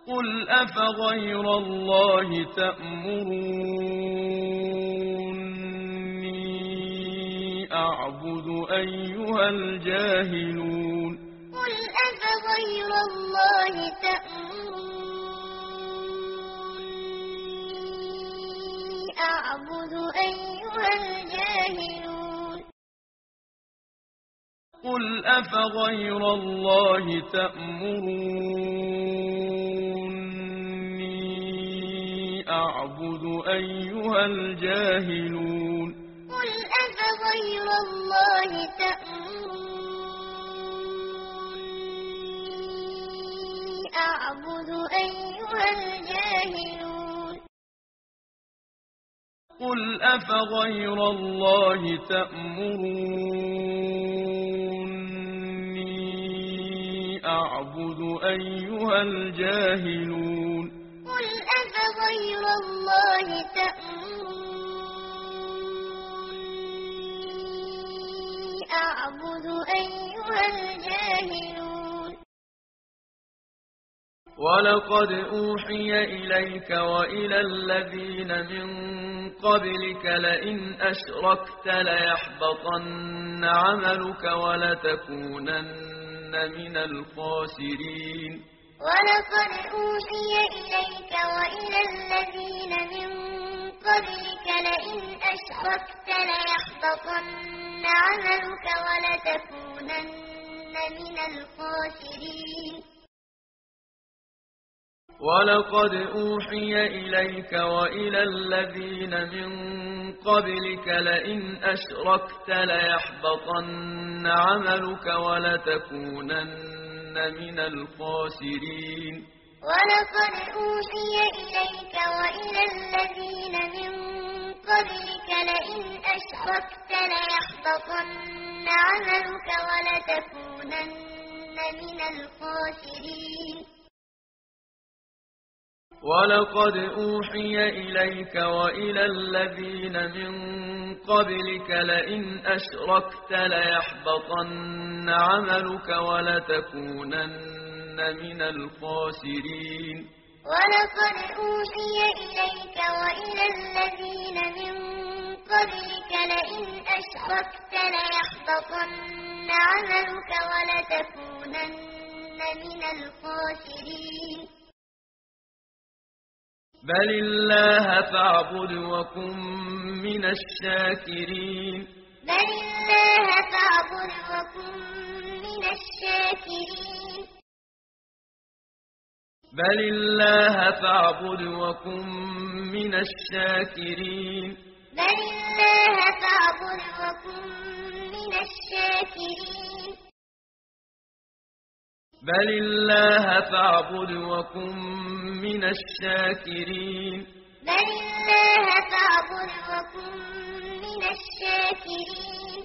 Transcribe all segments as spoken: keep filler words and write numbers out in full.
قل أفغير الله تأمروني أعبد أيها الجاهلون قل أفغير الله تأمروني أعبد أيها الجاهلون قل أفغير الله تأمروني أعبد أيها الجاهلون قل أفغير الله تأمروني أعبد أيها الجاهلون قل أفغير الله تأمروني أعبد أيها الجاهلون قل أفغير الله تأمروني أعبد أيها الجاهلون ولقد أوحي إليك وإلى الذين من قبلك لئن أشركت ليحبطن عملك ولتكونن من الخاسرين ولقد أوحي إليك وإلى الذين من قبلك لئن أشركت ليحبطن عملك ولتكونن من الخاسرين ولقد أوحي إليك وإلى الذين من قبلك لئن أشركت ليحبطن عملك ولتكونن من الخاسرين ولقد أوحي إليك وإلى الذين من قبلك لئن أشركت ليحبطن عملك ولتكونن من الخاسرين ولقد أوحي إليك وإلى الذين من قبلك لئن أشركت ليحبطن عملك ولتكونن من الخاسرين ولقد أوحي إليك وإلى الذين من قبلك لئن أشركت ليحبطن عملك ولتكونن من الخاسرين بل الله فاعبد وكن من الشاكرين بل الله فاعبد وكن من الشاكرين بل الله فاعبد وكن من الشاكرين بل الله فاعبد وكن من الشاكرين بل الله فاعبد وكن من الشاكرين بل الله فاعبد وكن من الشاكرين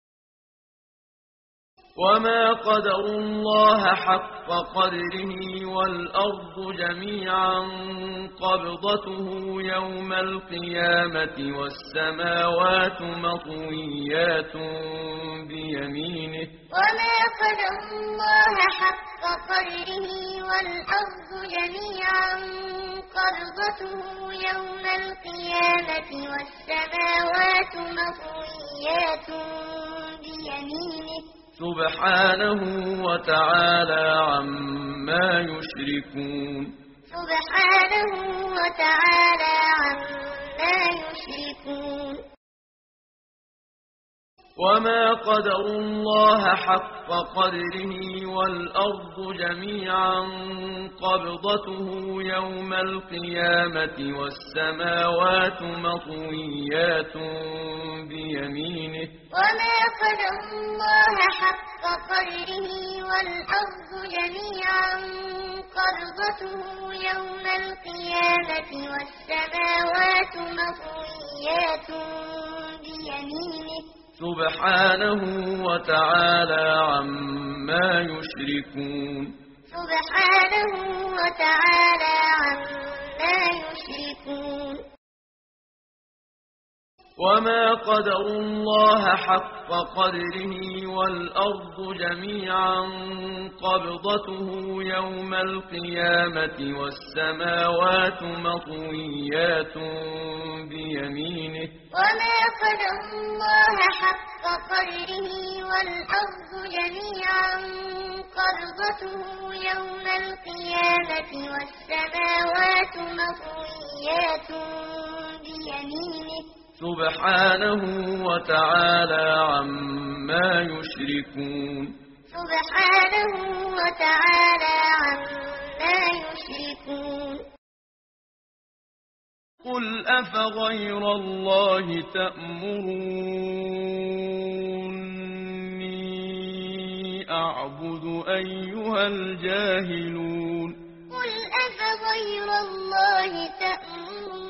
وما قدروا الله حق قدره والأرض جميعا قبضته يوم القيامة والسماوات مطويات بيمينه وما قدروا الله حق قدره والأرض جميعا قبضته يوم القيامة والسماوات مطويات بيمينه سبحانه وتعالى عما يشركون سبحانه وتعالى عما يشركون وما قدروا الله حق قدره والأرض جميعا قبضته يوم القيامة والسماوات مطويات بيمينه وما قدروا الله حق قدره والأرض جميعا قبضته يوم القيامة والسماوات مطويات بيمينه سبحانه وتعالى عما يشركون سبحانه وتعالى عما يشركون وما قدروا الله حق قدره والأرض جميعا قبضته يوم القيامة والسماوات مطويات بيمينه وما قدروا الله حق قدره والأرض جميعا قبضته يوم القيامة والسماوات مطويات بيمينه سبحانه وتعالى عما يشركون سبحانه وتعالى عما يشركون قل أفغير الله تأمروني أعبد أيها الجاهلون قل أفغير الله تأمروني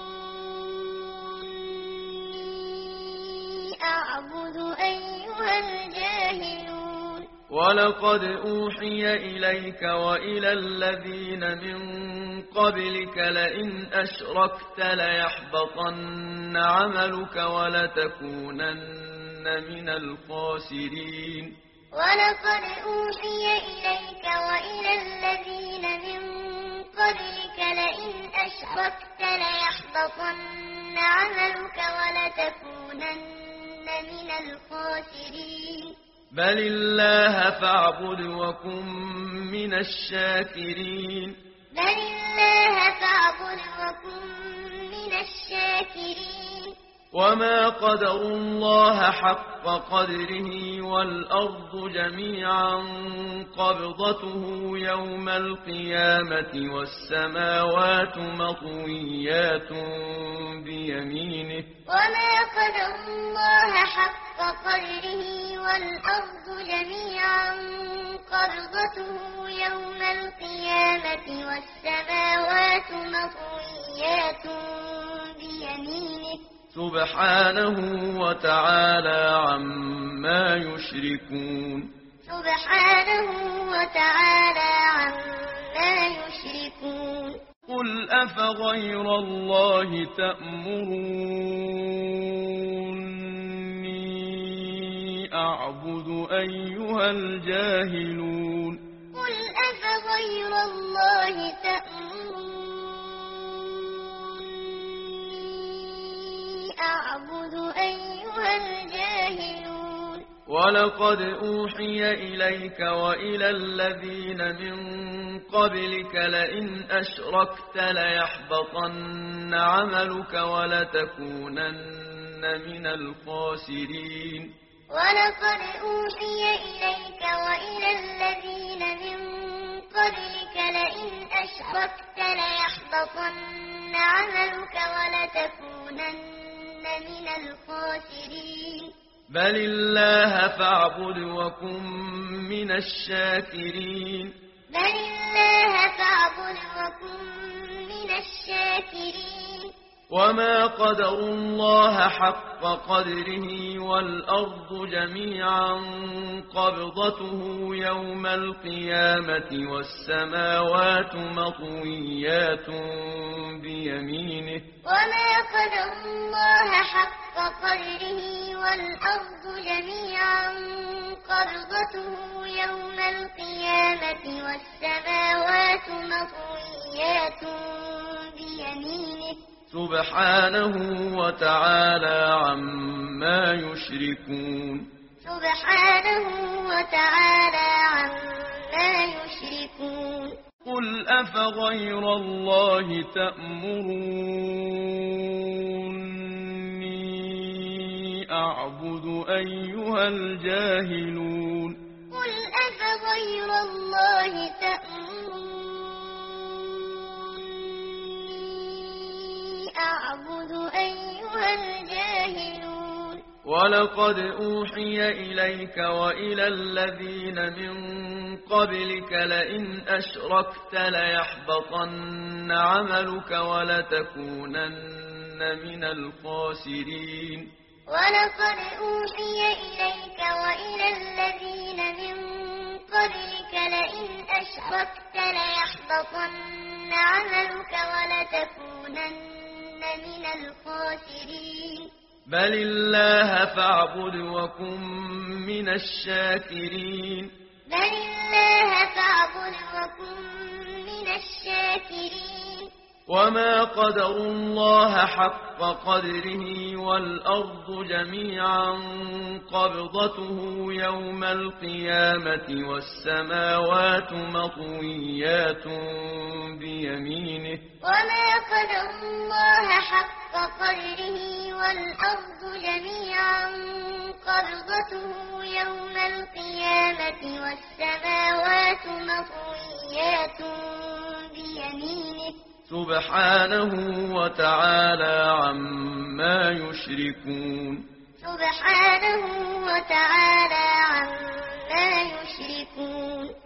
أعبد أيها الجاهلون ولقد أوحي إليك وإلى الذين من قبلك لئن أشركت ليحبطن عملك ولتكونن من الخاسرين ولقد أوحي إليك وإلى الذين من قبلك لئن أشركت ليحبطن عملك ولتكونن من الخاسرين بل الله فاعبد وكن من الشاكرين بل الله فاعبد وكن من الشاكرين وما قدروا الله حق قدره والأرض جميعا قبضته يوم القيامة والسماوات مطويات بيمينه وما قدروا الله حق قدره والأرض جميعا قبضته يوم القيامة والسماوات مطويات بيمينه سبحانه وتعالى عما يشركون سبحانه وتعالى عما يشركون قل أفغير الله تأمروني أعبد أيها الجاهلون قل أفغير الله تأمروني أعبد أيها الجاهلون ولقد أوحي إليك وإلى الذين من قبلك لئن أشركت ليحبطن عملك ولتكونن من الخاسرين ولقد أوحي إليك وإلى الذين من قبلك لئن أشركت ليحبطن عملك ولتكونن من الخاسرين بل الله فاعبد وكن من الشاكرين بل الله فاعبد وكن من الشاكرين وما قدروا الله حق قدره والأرض جميعا قبضته يوم القيامة والسماوات مطويات بيمينه وما قدروا الله حق قدره والأرض جميعا قبضته يوم القيامة والسماوات مطويات بيمينه سبحانه وتعالى عما يشركون سبحانه وتعالى عما يشركون قل أفغير الله تأمروني أعبد أيها الجاهلون قل أفغير الله تأمروني أعبد أيها الجاهلون ولقد أوحي إليك وإلى الذين من قبلك لئن أشركت ليحبطن عملك ولتكونن من الخاسرين ولقد أوحي إليك وإلى الذين من قبلك لئن أشركت ليحبطن عملك ولتكونن من الخاسرين بل الله فاعبد وكن من الشاكرين بل الله فاعبد وكن من الشاكرين وما قدروا الله حق قدره والأرض جميعا قبضته يوم القيامة والسماوات مطويات بيمينه وما قدروا الله حق قدره والأرض جميعا قبضته يوم القيامة والسماوات مطويات بيمينه سبحانه وتعالى عما يشركون سبحانه وتعالى عما يشركون